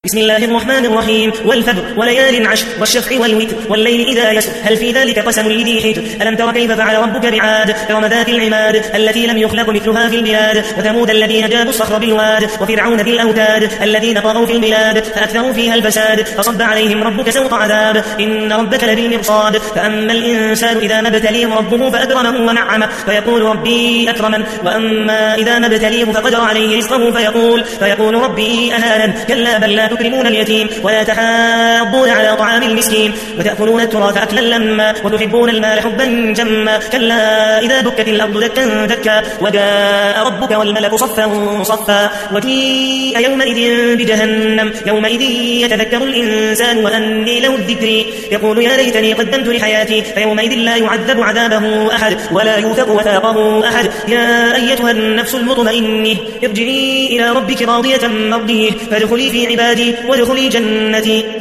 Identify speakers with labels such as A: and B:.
A: بسم الله الرحمن الرحيم والفجر وليال عشر والشفع والوتر والليل إذا يسر هل في ذلك قسم لذي حجر ألم تر كيف فعل ربك بعاد إرم ذات العماد التي لم يخلق مثلها في البلاد وثمود الذين جابوا الصخر بالواد وفرعون ذي الأوتاد الذين طغوا في البلاد فأكثروا فيها الفساد فصب عليهم ربك سوط عذاب إن ربك لبالمرصاد فأما الإنسان إذا ما ابتليه ربه فأكرمه ونعمه فيقول ربي أكرمن وأما إذا ما ابتليه فقدر عليه رزقه فيقول ربي أهانن كلا بل لا تكرمون اليتيم ولا تحاضون على طعام المسكين وتأكلون التراث أكلا لما وتحبون المال حبا جما كلا إذا دكت الأرض دكا دكا وجاء ربك والملك صفا صفا وجيء يومئذ بجهنم يومئذ يتذكر الإنسان وأني له الذكر يقول يا ليتني قدمت لحياتي فيومئذ لا يعذب عذابه أحد ولا يوثق وثاقه أحد يا أيتها النفس المطمئنة ارجعي إلى ربك راضية مرضية فادخلي في عبادي وادخلي جنتي.